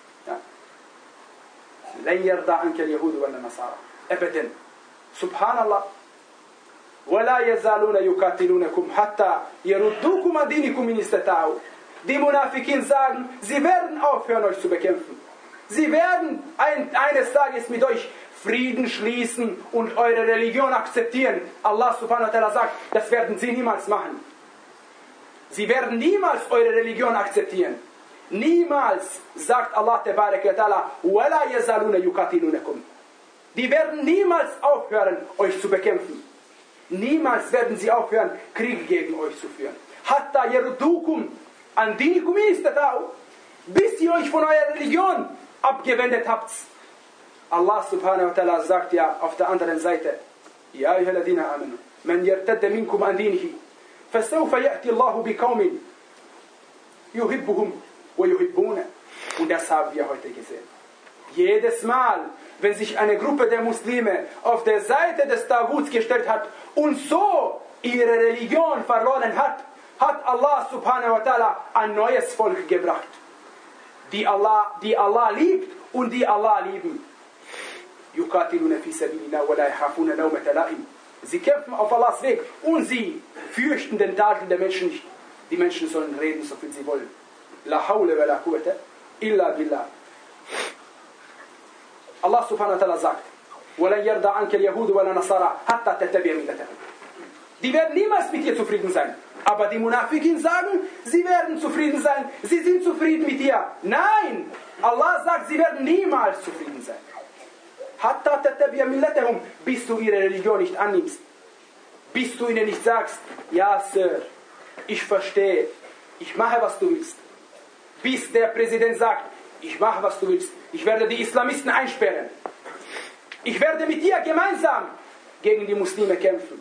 Speaker 6: لن يرضى عنك اليهود ولا نصارى أبدا سبحان الله ولا يزالون يقاتلونكم حتى يردوكم عن دينكم إن استطاعوا. Die Munafikin sagen, sie werden aufhören, euch zu bekämpfen. Sie werden ein, eines Tages mit euch Frieden schließen und eure Religion akzeptieren. Allah subhanahu wa ta'ala sagt, das werden sie niemals machen. Sie werden niemals eure Religion akzeptieren. Niemals, sagt Allah tabarak wa ta'ala, وَلَا يَزَالُونَ يُقَاتِلُونَكُمْ. Die werden niemals aufhören, euch zu bekämpfen. Niemals werden sie aufhören, Krieg gegen euch zu führen. Hatta yarudukum an dinikum istata'u, bis ihr euch von eurer Religion abgewendet habt. Allah subhanahu wa ta'ala sagt ja auf der anderen Seite, Ja ayyuhalladhina amanu, man yartadda minkum an dinihi, fasawfa ya'ti Allahu biqaumin yuhibbuhum wa yuhibbuna. Und das haben wir heute gesehen. Jedes Mal, wenn sich eine Gruppe der Muslime auf der Seite des Taguts gestellt hat und so ihre Religion verloren hat, hat Allah subhanahu wa ta'ala ein neues Volk gebracht, die Allah, die Allah liebt und die Allah lieben. يُقَاتِلُونَ فِي سَبِيلِ اللَّهِ وَلَا يَخَافُونَ لَوْمَةَ لَائِمٍ. Sie kämpfen auf Allahs Weg und sie fürchten den Tadel der Menschen nicht. Die Menschen sollen reden, so viel sie wollen. La hawla wa la quwwata illa billah. Allah subhanahu wa ta'ala sagt, وَلَنْ يَرْضَ عَنْكَ الْيَهُودُ وَلَا نَصَارَى حَتَّى تَتَّبِعَ مِلَّتَهُمْ. Die werden niemals mit dir zufrieden sein. Aber die Munafikin sagen, sie werden zufrieden sein. Sie sind zufrieden mit dir. Nein! Allah sagt, sie werden niemals zufrieden sein. Hatta tattabi'a millatahum, bis du ihre Religion nicht annimmst. Bis du ihnen nicht sagst, ja Sir, ich verstehe, ich mache was du willst. Bis der Präsident sagt, ich mache was du willst. Ich werde die Islamisten einsperren. Ich werde mit dir gemeinsam gegen die Muslime kämpfen.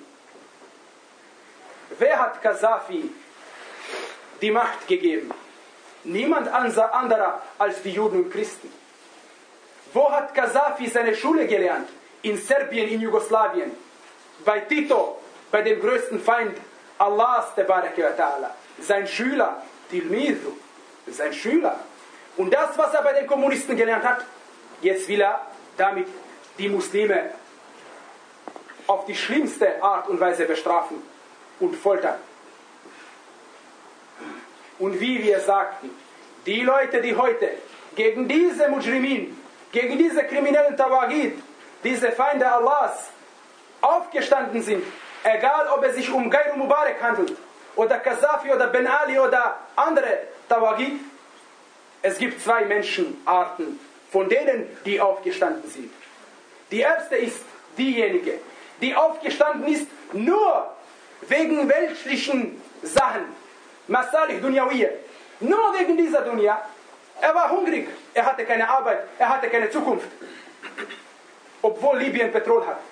Speaker 6: Wer hat Gaddafi die Macht gegeben? Niemand anderer als die Juden und Christen. Wo hat Gaddafi seine Schule gelernt? In Serbien, in Jugoslawien. Bei Tito, bei dem größten Feind Allahs, tabaraka wa ta'ala. Sein Schüler, Tilmidu, sein Schüler. Und das, was er bei den Kommunisten gelernt hat, jetzt will er damit die Muslime auf die schlimmste Art und Weise bestrafen und foltern. Und wie wir sagten, die Leute, die heute gegen diese Mujrimin, gegen diese kriminellen Tawagid, diese Feinde Allahs aufgestanden sind, egal ob es sich um Gairu Mubarak handelt, oder Gaddafi oder Ben Ali oder andere Tawagid, es gibt zwei Menschenarten, von denen die aufgestanden sind. Die erste ist diejenige, die aufgestanden ist nur wegen weltlichen Sachen, Masalih Dunyawiyya, nur wegen dieser Dunya. Er war hungrig, er hatte keine Arbeit, er hatte keine Zukunft. Obwohl Libyen Petrol hat.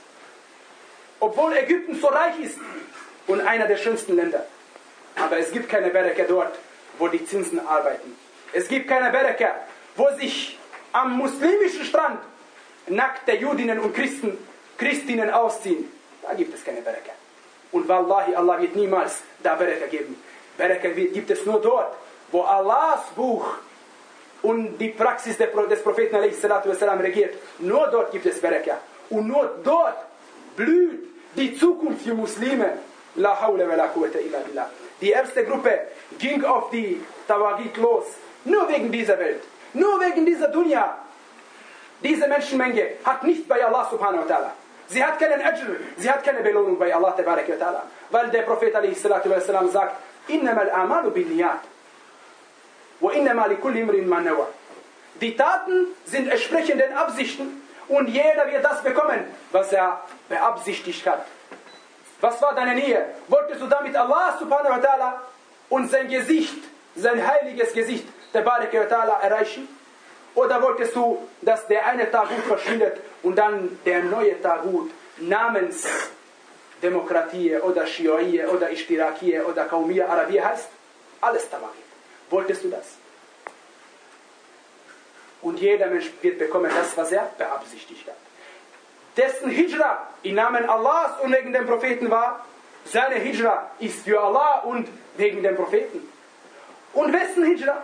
Speaker 6: Obwohl Ägypten so reich ist und einer der schönsten Länder. Aber es gibt keine Bereke dort, wo die Zinsen arbeiten. Es gibt keine Bereke, wo sich am muslimischen Strand nackte Judinnen und Christen, Christinnen ausziehen. Da gibt es keine Bereke. Und Wallahi, Allah wird niemals da Bereke geben. Bereke gibt es nur dort, wo Allahs Buch und die Praxis des Propheten a.s. regiert. Nur dort gibt es Bereke. Und nur dort blüht die Zukunft für Muslime. La hawla wa la quwwata illa billah. Die erste Gruppe ging auf die Tawagid los. Nur wegen dieser Welt. Nur wegen dieser Dunya. Diese Menschenmenge hat nicht bei Allah subhanahu wa ta'ala. Sie hat keinen Ajr, sie hat keine Belohnung bei Allah tabaraka wa ta'ala. Weil der Prophet a.s. sagt, إِنَّمَا الْأَعْمَالُ بِالنِّيَّاتِ وَإِنَّمَا لِكُلِّ امْرِئٍ مَا نَوَى. Die Taten sind entsprechenden Absichten und jeder wird das bekommen, was er beabsichtigt hat. Was war deine Nähe? Wolltest du damit Allah subhanahu wa ta'ala und sein Gesicht, sein heiliges Gesicht, tabaraka wa ta'ala, erreichen? Oder wolltest du, dass der eine Tagut verschwindet und dann der neue Tagut namens Demokratie oder Schiaie oder Ishtirakie oder Qaumiyya Arabia heißt? Alles Tawagid. Wolltest du das? Und jeder Mensch wird bekommen das, was er beabsichtigt hat. Dessen Hijra im Namen Allahs und wegen dem Propheten war, seine Hijra ist für Allah und wegen dem Propheten. Und wessen Hijra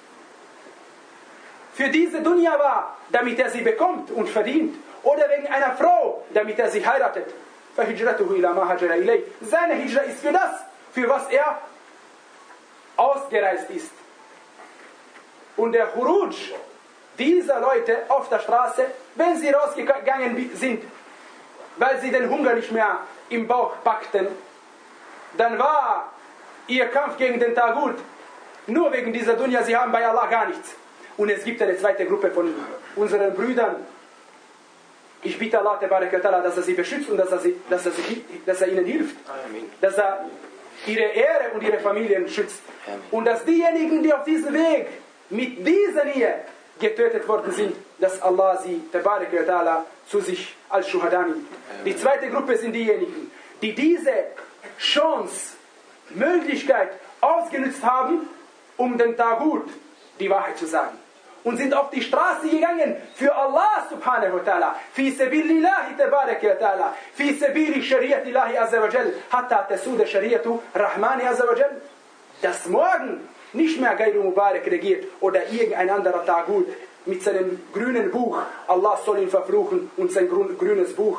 Speaker 6: für diese Dunya war, damit er sie bekommt und verdient, oder wegen einer Frau, damit er sie heiratet. Seine Hijra ist für das, für was er ausgereist ist. Und der Khuruj dieser Leute auf der Straße, wenn sie rausgegangen sind, weil sie den Hunger nicht mehr im Bauch packten, dann war ihr Kampf gegen den Tagut nur wegen dieser Dunya, sie haben bei Allah gar nichts. Und es gibt eine zweite Gruppe von unseren Brüdern. Ich bitte Allah, dass er sie beschützt und dass er, sie, dass er, sie, dass er ihnen hilft. Amen. Dass er ihre Ehre und ihre Familien schützt. Amen. Und dass diejenigen, die auf diesem Weg mit dieser Nähe getötet worden sind, dass Allah sie zu sich als Shuhada nimmt. Die zweite Gruppe sind diejenigen, die diese Chance, Möglichkeit ausgenutzt haben, um dem Tagut die Wahrheit zu sagen. Und sind auf die Straße gegangen für Allah subhanahu wa ta'ala. Fi sabilillahi tabaraka wa ta'ala. Fi sabili shariatillahi azza wa jal. Hatta tasuda shariatu rahmani azza wa jal. Dass morgen nicht mehr Gairu Mubarak regiert oder irgendein anderer Tagut mit seinem grünen Buch. Allah soll ihn verfluchen und sein grünes Buch.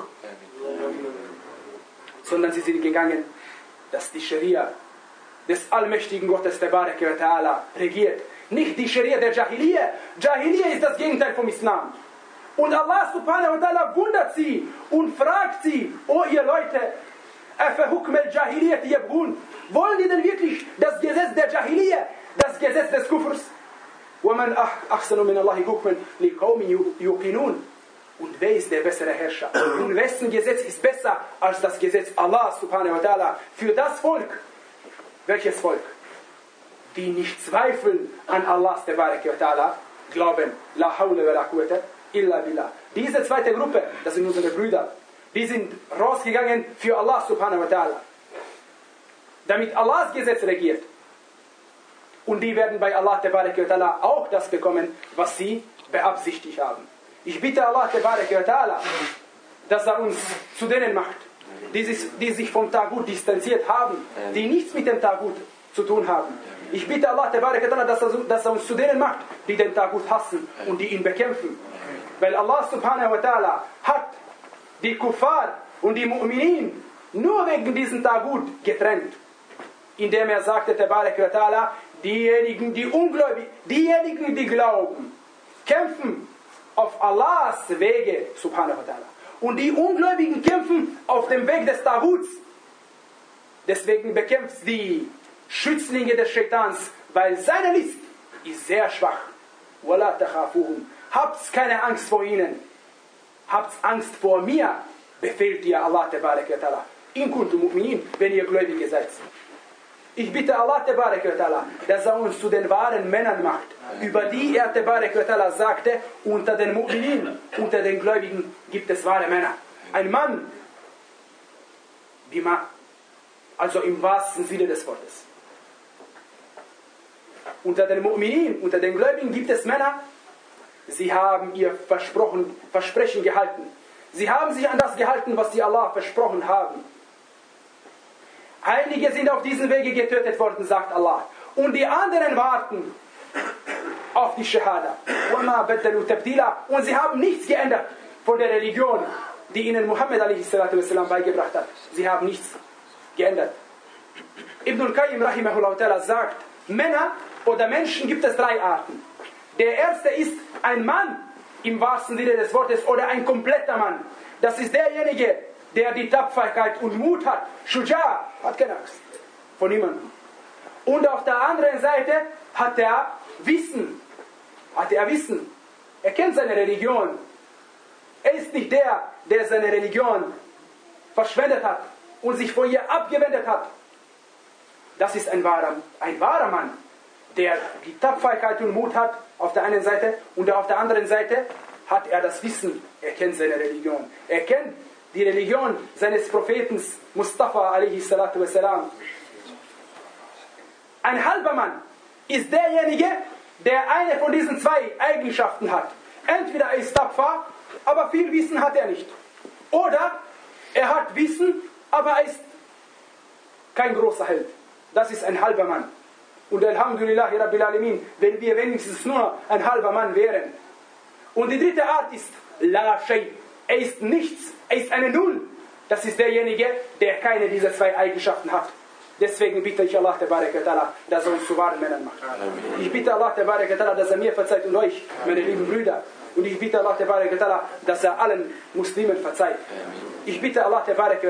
Speaker 6: Sondern sie sind gegangen, dass die Scharia des allmächtigen Gottes tabaraka wa ta'ala regiert. Nicht die Scharia der Jahiliyyah. Jahiliyyah ist das Gegenteil vom Islam. Und Allah subhanahu wa ta'ala wundert sie und fragt sie, oh ihr Leute, wollen die denn wirklich das Gesetz der Jahiliyyah, das Gesetz des Kufrs? Und wer ist der bessere Herrscher? Und wessen Gesetz ist besser als das Gesetz Allah subhanahu wa ta'ala für das Volk? Welches Volk? Die nicht zweifeln an Allahs Tabaraka wa Ta'ala, glauben, la hawla wa la quwwata illa billah. Diese zweite Gruppe, das sind unsere Brüder, die sind rausgegangen für Allah subhanahu wa ta'ala, damit Allahs Gesetz regiert. Und die werden bei Allah Tabaraka wa Ta'ala auch das bekommen, was sie beabsichtigt haben. Ich bitte Allah Tabaraka wa Ta'ala, dass er uns zu denen macht, die sich, die sich vom Tagut distanziert haben, die nichts mit dem Tagut zu tun haben. Ich bitte Allah, dass er, dass er uns zu denen macht, die den Tagut hassen und die ihn bekämpfen. Weil Allah subhanahu wa ta'ala hat die Kuffar und die Mu'minin nur wegen diesem Tagut getrennt. Indem er sagte, diejenigen, die ungläubig, diejenigen, die glauben, kämpfen auf Allahs Wege, subhanahu wa ta'ala. Und die Ungläubigen kämpfen auf dem Weg des Taguts. Deswegen bekämpft die Schützlinge des Shaitans, weil seine List ist sehr schwach. Wala takhafuhum. Habt keine Angst vor ihnen. Habt Angst vor mir, befehlt dir Allah tabaraka wa ta'ala. In kuntum mu'minin, wenn ihr Gläubige seid. Ich bitte Allah tabaraka wa ta'ala, dass er uns zu den wahren Männern macht, über die er tabaraka wa ta'ala sagte, unter den Mu'minin, unter den Gläubigen gibt es wahre Männer. Ein Mann, wie man, also im wahrsten Sinne des Wortes. Unter den Mu'minin, unter den Gläubigen gibt es Männer, sie haben ihr Versprochen, Versprechen gehalten. Sie haben sich an das gehalten, was sie Allah versprochen haben. Einige sind auf diesem Wege getötet worden, sagt Allah. Und die anderen warten auf die Shahada. Und sie haben nichts geändert von der Religion, die ihnen Muhammad a s. beigebracht hat. Sie haben nichts geändert. Ibn al-Qayyim rahimahullah sagt, Männer oder Menschen gibt es drei Arten. Der erste ist ein Mann im wahrsten Sinne des Wortes oder ein kompletter Mann. Das ist derjenige, der die Tapferkeit und Mut hat. Shuja, hat keine Angst vor niemandem. Und auf der anderen Seite hat er Wissen. Hat er Wissen. Er kennt seine Religion. Er ist nicht der, der seine Religion verschwendet hat und sich von ihr abgewendet hat. Das ist ein wahrer, ein wahrer Mann, der die Tapferkeit und Mut hat auf der einen Seite und auf der anderen Seite hat er das Wissen. Er kennt seine Religion. Er kennt die Religion seines Propheten Mustafa alaihi salatu wassalam. Ein halber Mann ist derjenige, der eine von diesen zwei Eigenschaften hat. Entweder er ist tapfer, aber viel Wissen hat er nicht. Oder er hat Wissen, aber er ist kein großer Held. Das ist ein halber Mann. Und Alhamdulillah, Rabbil Alamin, wenn wir wenigstens nur ein halber Mann wären. Und die dritte Art ist La Shay. Er ist nichts, er ist eine Null. Das ist derjenige, der keine dieser zwei Eigenschaften hat. Deswegen bitte ich Allah, dass er uns zu wahren Männern macht. Ich bitte Allah, dass er mir verzeiht und euch, meine lieben Brüder. Und ich bitte Allah, dass er allen Muslimen verzeiht. Ich bitte Allah,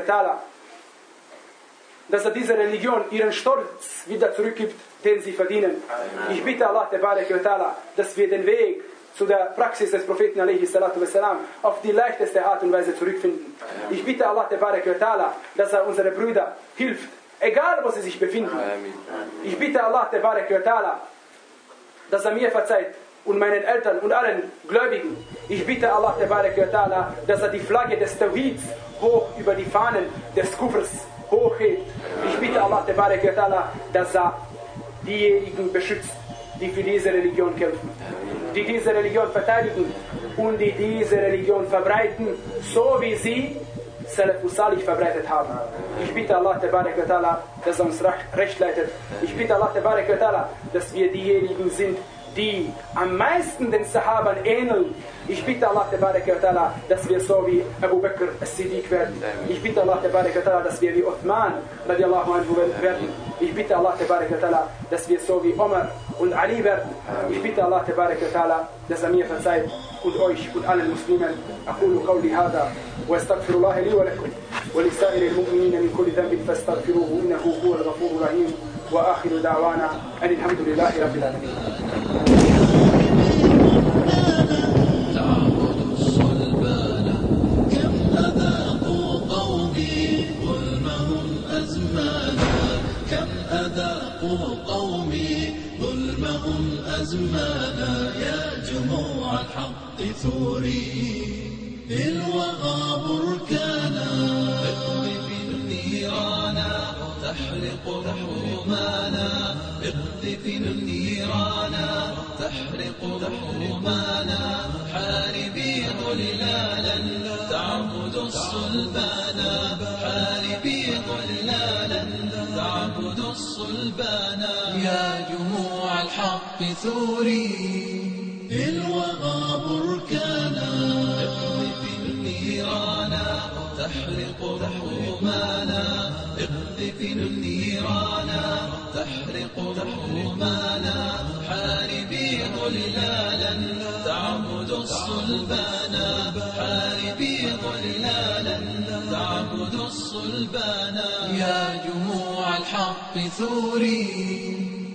Speaker 6: dass er dieser Religion ihren Stolz wieder zurückgibt, den sie verdienen. Ich bitte Allah, dass wir den Weg zu der Praxis des Propheten wassalam, auf die leichteste Art und Weise zurückfinden. Ich bitte Allah, dass er unsere Brüder hilft, egal wo sie sich befinden. Ich bitte Allah, dass er mir verzeiht und meinen Eltern und allen Gläubigen. Ich bitte Allah, dass er die Flagge des Tawhids hoch über die Fahnen des Kufrs hochhebt. Ich bitte Allah, dass er diejenigen beschützt, die für diese Religion kämpfen, die diese Religion verteidigen und die diese Religion verbreiten, so wie sie Salafus Salih verbreitet haben. Ich bitte Allah, dass er uns recht leitet. Ich bitte Allah, dass wir diejenigen sind, die am meisten den Sahaban ähneln. Ich bitte Allah, dass wir so wie Abu Bakr as-Siddiq werden. Ich bitte Allah, dass wir wie Uthman radiallahu anhu werden. Ich bitte Allah, dass wir so wie Omar und Ali werden. Ich bitte Allah, dass er mir verzeiht und euch und allen Muslimen. أقول قولي هذا وأستغفر الله لي ولكم ولسائر المؤمنين من كل ذنب فاستغفروه إنه هو الغفور الرحيم وآخر دعوانا أن الحمد لله رب العالمين.
Speaker 3: قومي ظلمهم أزمانا يا جموع الحق ثوري للوغى بركانا اقذف النيران تحرق حرمانا اقذف النيران تحرق حرمانا حاربي ظلالا تعبد الصلبانا حاربي ظلالا تعبد الصلبانا يا جموع الحق ثوري للوغى بركانا اقذف النيران تحرق حرمانا اقذف النيران تحرق حرمانا حاربي ظلالا تعبد الصلبانا حاربي ظلالا تعبد الصلبانا يا جموع الحق ثوري